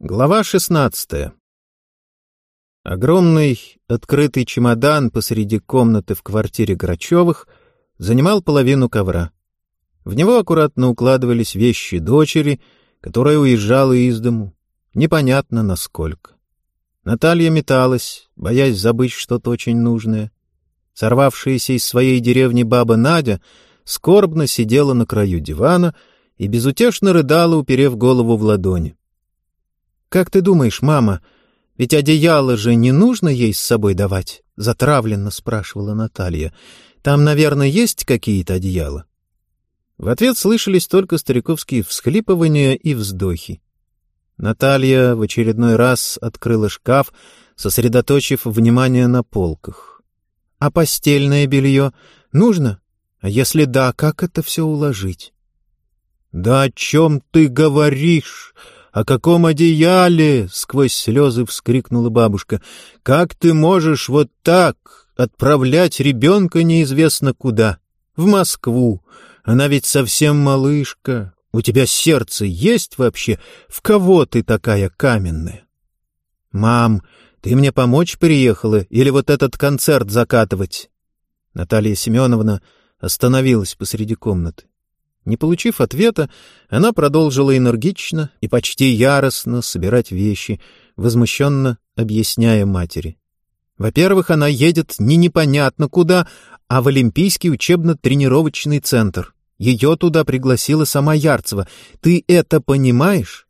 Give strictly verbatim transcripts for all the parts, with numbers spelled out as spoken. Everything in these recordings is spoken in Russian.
Глава шестнадцатая. Огромный открытый чемодан посреди комнаты в квартире Грачевых занимал половину ковра. В него аккуратно укладывались вещи дочери, которая уезжала из дому. Непонятно насколько. Наталья металась, боясь забыть что-то очень нужное. Сорвавшаяся из своей деревни баба Надя скорбно сидела на краю дивана и безутешно рыдала, уперев голову в ладони. «Как ты думаешь, мама, ведь одеяло же не нужно ей с собой давать?» — затравленно спрашивала Наталья. «Там, наверное, есть какие-то одеяла?» В ответ слышались только стариковские всхлипывания и вздохи. Наталья в очередной раз открыла шкаф, сосредоточив внимание на полках. «А постельное белье нужно? А если да, как это все уложить?» «Да о чем ты говоришь? О каком одеяле?» — сквозь слезы вскрикнула бабушка. «Как ты можешь вот так отправлять ребенка неизвестно куда? В Москву. Она ведь совсем малышка. У тебя сердце есть вообще? В кого ты такая каменная?» «Мам, ты мне помочь приехала или вот этот концерт закатывать?» Наталья Семеновна остановилась посреди комнаты. Не получив ответа, она продолжила энергично и почти яростно собирать вещи, возмущенно объясняя матери. Во-первых, она едет не непонятно куда, а в Олимпийский учебно-тренировочный центр. Ее туда пригласила сама Ярцева. Ты это понимаешь?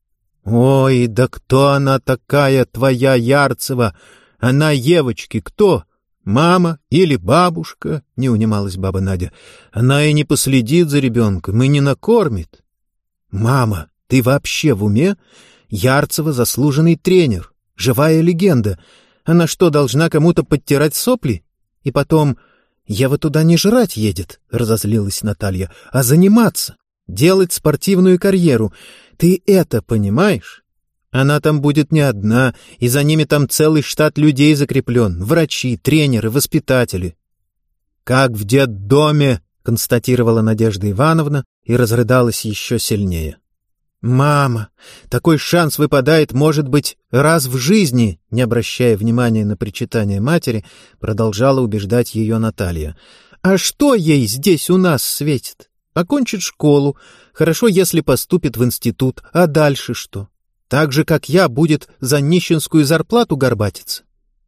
«Ой, да кто она такая, твоя Ярцева? Она Евочки кто? Мама или бабушка?» — не унималась баба Надя. «Она и не последит за ребенком, и не накормит». «Мама, ты вообще в уме? Ярцева — заслуженный тренер, живая легенда. Она что, должна кому-то подтирать сопли? И потом, Ева туда не жрать едет», — разозлилась Наталья, — «а заниматься, делать спортивную карьеру. Ты это понимаешь? Она там будет не одна, и за ними там целый штат людей закреплен, врачи, тренеры, воспитатели». «Как в детдоме», — констатировала Надежда Ивановна и разрыдалась еще сильнее. «Мама, такой шанс выпадает, может быть, раз в жизни», — не обращая внимания на причитание матери, продолжала убеждать ее Наталья. «А что ей здесь у нас светит? Окончит школу, хорошо, если поступит в институт, а дальше что? Так же, как я, будет за нищенскую зарплату горбатиться?»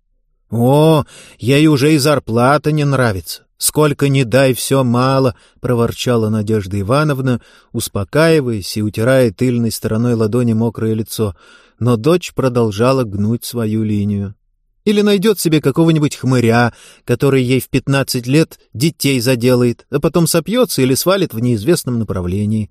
«О, ей уже и зарплата не нравится. Сколько ни дай, все мало», — проворчала Надежда Ивановна, успокаиваясь и утирая тыльной стороной ладони мокрое лицо. Но дочь продолжала гнуть свою линию. «Или найдет себе какого-нибудь хмыря, который ей в пятнадцать лет детей заделает, а потом сопьется или свалит в неизвестном направлении».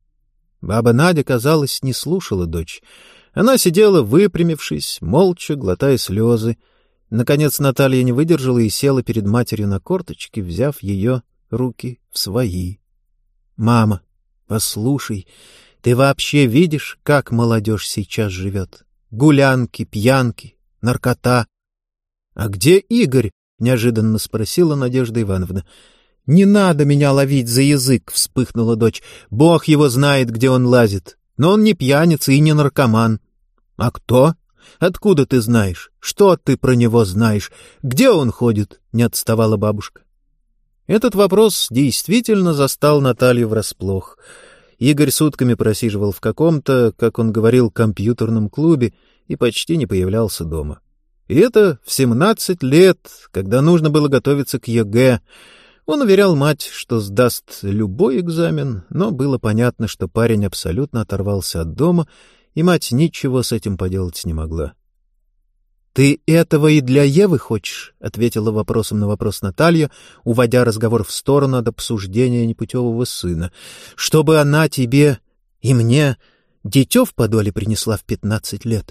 Баба Надя, казалось, не слушала дочь. Она сидела, выпрямившись, молча, глотая слезы. Наконец Наталья не выдержала и села перед матерью на корточки, взяв ее руки в свои. «Мама, послушай, ты вообще видишь, как молодежь сейчас живет? Гулянки, пьянки, наркота». «А где Игорь?» — неожиданно спросила Надежда Ивановна. «Не надо меня ловить за язык», — вспыхнула дочь. «Бог его знает, где он лазит. Но он не пьяница и не наркоман». «А кто? Откуда ты знаешь? Что ты про него знаешь? Где он ходит?» — не отставала бабушка. Этот вопрос действительно застал Наталью врасплох. Игорь сутками просиживал в каком-то, как он говорил, компьютерном клубе и почти не появлялся дома. И это в семнадцать лет, когда нужно было готовиться к ЕГЭ. Он уверял мать, что сдаст любой экзамен, но было понятно, что парень абсолютно оторвался от дома, и мать ничего с этим поделать не могла. «Ты этого и для Евы хочешь?» — ответила вопросом на вопрос Наталья, уводя разговор в сторону от обсуждения непутевого сына. «Чтобы она тебе и мне дитё в подоле принесла в пятнадцать лет?»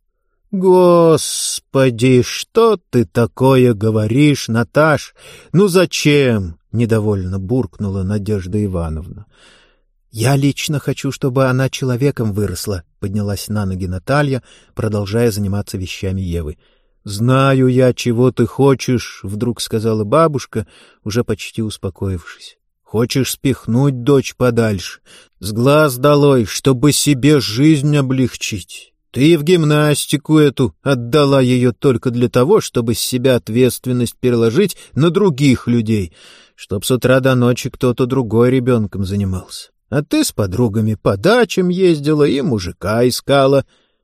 «Господи, что ты такое говоришь, Наташ? Ну зачем?» — недовольно буркнула Надежда Ивановна. «Я лично хочу, чтобы она человеком выросла», — поднялась на ноги Наталья, продолжая заниматься вещами Евы. «Знаю я, чего ты хочешь», — вдруг сказала бабушка, уже почти успокоившись. «Хочешь спихнуть дочь подальше, с глаз долой, чтобы себе жизнь облегчить. Ты в гимнастику эту отдала ее только для того, чтобы с себя ответственность переложить на других людей, чтоб с утра до ночи кто-то другой ребенком занимался. А ты с подругами по дачам ездила и мужика искала».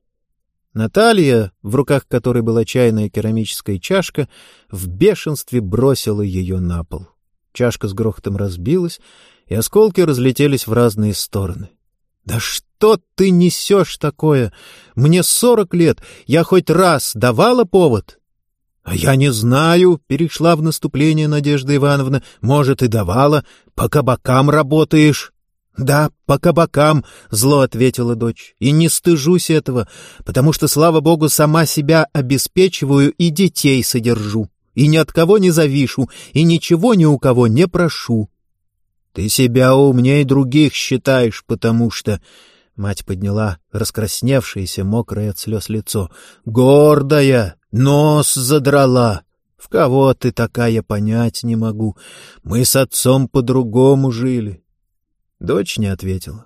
Наталья, в руках которой была чайная керамическая чашка, в бешенстве бросила ее на пол. Чашка с грохотом разбилась, и осколки разлетелись в разные стороны. «Да что ты несешь такое? Мне сорок лет, я хоть раз давала повод?» «А я не знаю», — перешла в наступление Надежда Ивановна. «Может, и давала. По кабакам работаешь». «Да, по кабакам», — зло ответила дочь. «И не стыжусь этого, потому что, слава богу, сама себя обеспечиваю и детей содержу, и ни от кого не завишу, и ничего ни у кого не прошу». «Ты себя умней других считаешь, потому что...» Мать подняла раскрасневшееся, мокрое от слез лицо. «Гордая, нос задрала. В кого ты такая, понять не могу. Мы с отцом по-другому жили». Дочь не ответила.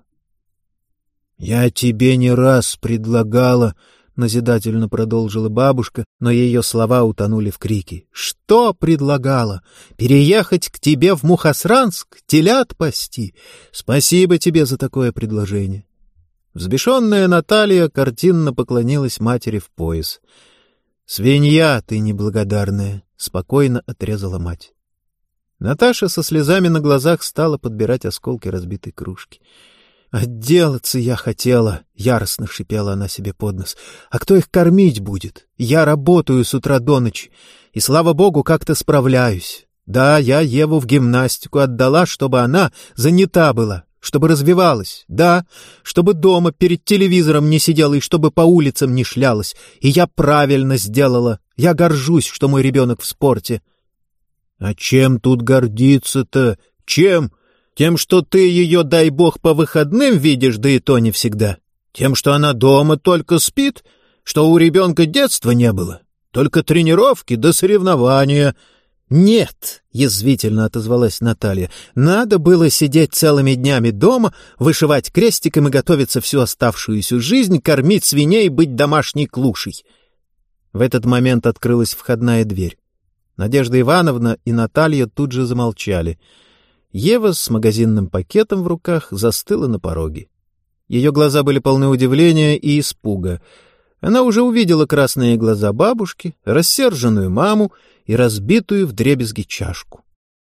«Я тебе не раз предлагала», — назидательно продолжила бабушка, но ее слова утонули в крике. «Что предлагала? Переехать к тебе в Мухосранск? Телят пасти? Спасибо тебе за такое предложение». Взбешенная Наталья картинно поклонилась матери в пояс. «Свинья ты неблагодарная», — спокойно отрезала мать. Наташа со слезами на глазах стала подбирать осколки разбитой кружки. «Отделаться я хотела», — яростно шипела она себе под нос. «А кто их кормить будет? Я работаю с утра до ночи, и, слава богу, как-то справляюсь. Да, я Еву в гимнастику отдала, чтобы она занята была, чтобы развивалась. Да, чтобы дома перед телевизором не сидела и чтобы по улицам не шлялась. И я правильно сделала. Я горжусь, что мой ребенок в спорте». «А чем тут гордиться-то? Чем? Тем, что ты ее, дай бог, по выходным видишь, да и то не всегда? Тем, что она дома только спит? Что у ребенка детства не было? Только тренировки да соревнования?» «Нет», — язвительно отозвалась Наталья, — «надо было сидеть целыми днями дома, вышивать крестиком и готовиться всю оставшуюся жизнь, кормить свиней и быть домашней клушей». В этот момент открылась входная дверь. Надежда Ивановна и Наталья тут же замолчали. Ева с магазинным пакетом в руках застыла на пороге. Ее глаза были полны удивления и испуга. Она уже увидела красные глаза бабушки, рассерженную маму и разбитую вдребезги чашку.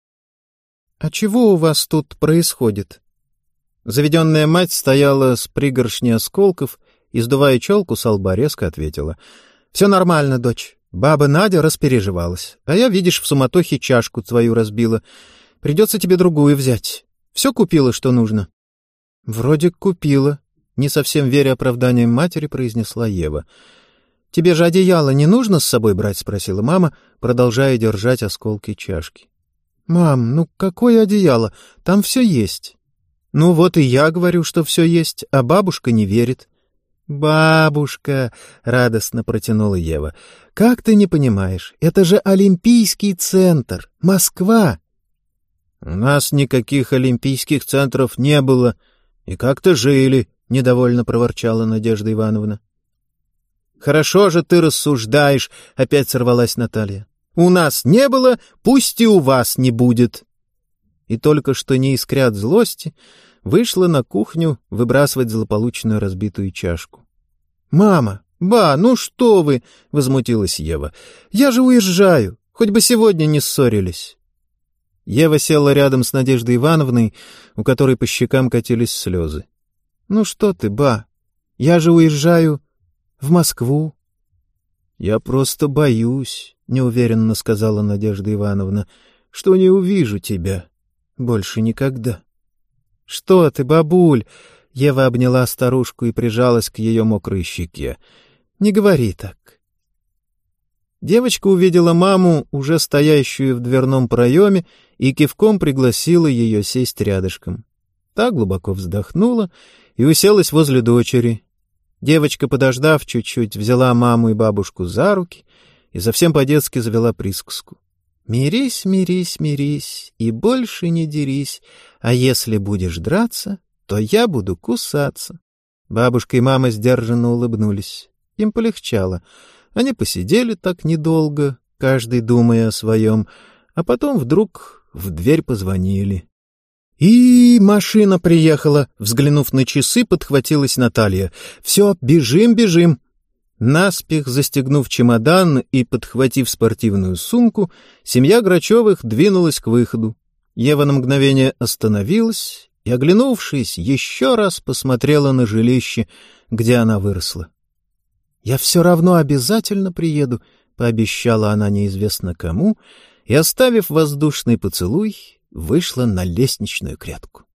«А чего у вас тут происходит?» Заведенная мать стояла с пригоршней осколков и, сдувая челку со лба, резко ответила. «Все нормально, дочь. Баба Надя распереживалась, а я, видишь, в суматохе чашку твою разбила. Придется тебе другую взять. Все купила, что нужно?» «Вроде купила», — не совсем веря оправданиям матери, произнесла Ева. «Тебе же одеяло не нужно с собой брать?» — спросила мама, продолжая держать осколки чашки. «Мам, ну какое одеяло? Там все есть». «Ну вот и я говорю, что все есть, а бабушка не верит». «Бабушка!» — радостно протянула Ева. «Как ты не понимаешь? Это же Олимпийский центр, Москва!» «У нас никаких олимпийских центров не было, и как-то жили», — недовольно проворчала Надежда Ивановна. «Хорошо же ты рассуждаешь», — опять сорвалась Наталья. «У нас не было, пусть и у вас не будет». И только что не искря от злости, вышла на кухню выбрасывать злополучную разбитую чашку. «Мама, ба, ну что вы!» — возмутилась Ева. «Я же уезжаю, хоть бы сегодня не ссорились». Ева села рядом с Надеждой Ивановной, у которой по щекам катились слезы. «Ну что ты, ба, я же уезжаю в Москву». «Я просто боюсь», — неуверенно сказала Надежда Ивановна, — «что не увижу тебя больше никогда». «Что ты, бабуль?» — Ева обняла старушку и прижалась к ее мокрой щеке. «Не говори так». Девочка увидела маму, уже стоящую в дверном проеме, и кивком пригласила ее сесть рядышком. Та глубоко вздохнула и уселась возле дочери. Девочка, подождав чуть-чуть, взяла маму и бабушку за руки и совсем по-детски завела присказку. «Мирись, мирись, мирись, и больше не дерись, а если будешь драться, то я буду кусаться». Бабушка и мама сдержанно улыбнулись. Им полегчало. Они посидели так недолго, каждый думая о своем, а потом вдруг в дверь позвонили. «И машина приехала!» — взглянув на часы, подхватилась Наталья. «Все, бежим, бежим!» Наспех застегнув чемодан и подхватив спортивную сумку, семья Грачевых двинулась к выходу. Ева на мгновение остановилась и, оглянувшись, еще раз посмотрела на жилище, где она выросла. «Я все равно обязательно приеду», — пообещала она неизвестно кому, и, оставив воздушный поцелуй, вышла на лестничную клетку.